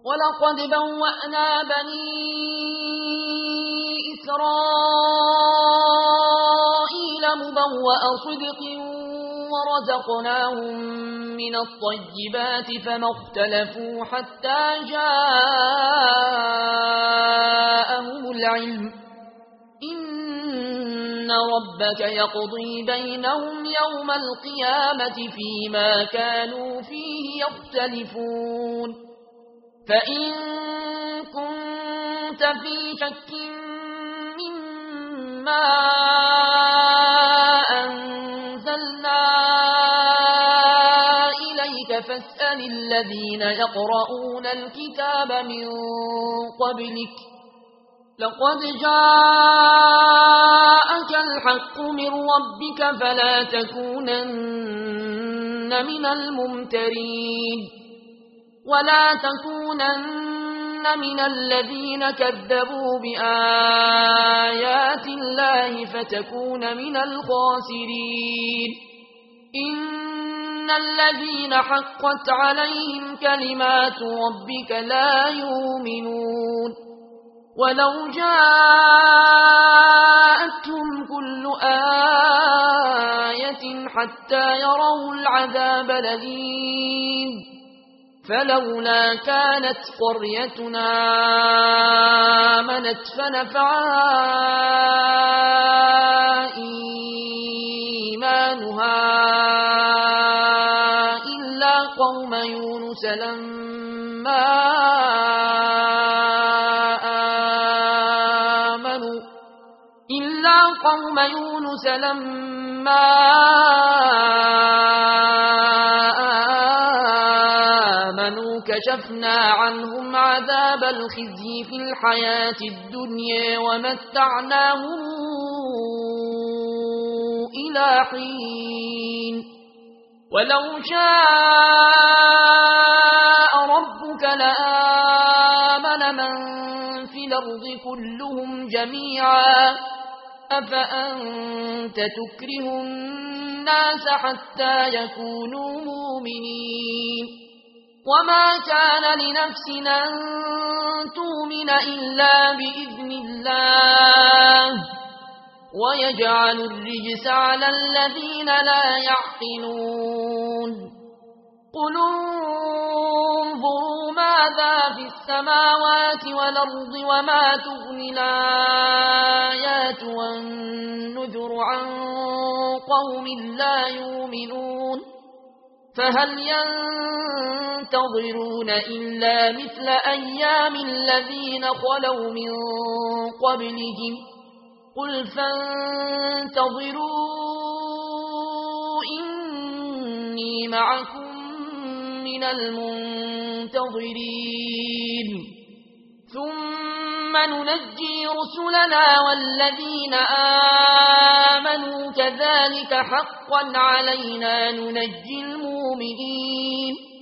ولقد بوأنا بني إسرائيل مبوأ صدق ورزقناهم من الطيبات فما اختلفوا حتى جاءهم العلم إن ربك يقضي بينهم يوم القيامة فيما كانوا فيه يختلفون فإن كنت في شك مما أنزلنا إليك فاسأل الذين يقرؤون الكتاب من قبلك لقد جاءك الحق من ربك فلا تكونن من الممترين ولا تكونن من الذين كذبوا بآيات الله فتكون من الخاسرين إن الذين حقت عليهم كلمات ربك لا يؤمنون ولو جاءتهم كل آية حتى يروا العذاب الأليم فلولا كانت قريتنا آمنت فنفعها إيمانها إلا قوم يونس لما آمنوا كشفنا عنهم عذاب الخزي في الحياة الدنيا ومتعناهم إلى حين ولو شاء ربك لآمن من في الأرض كلهم جميعا أفأنت تكره الناس حتى يكونوا مؤمنين وما كان لنفس أن تؤمن إلا بإذن الله ويجعل الرجس على الذين لا يعقلون قل انظروا ماذا في السماوات والأرض وما تغني الآيات والنذر عن قوم لا يؤمنون فهل ينتظرون إلا مثل أيام الذين خلوا من قبلهم قل فانتظروا إني معكم من المنتظرين ثم ننجي رسلنا والذين آمنوا كذلك حقا علينا ننجي المؤمنين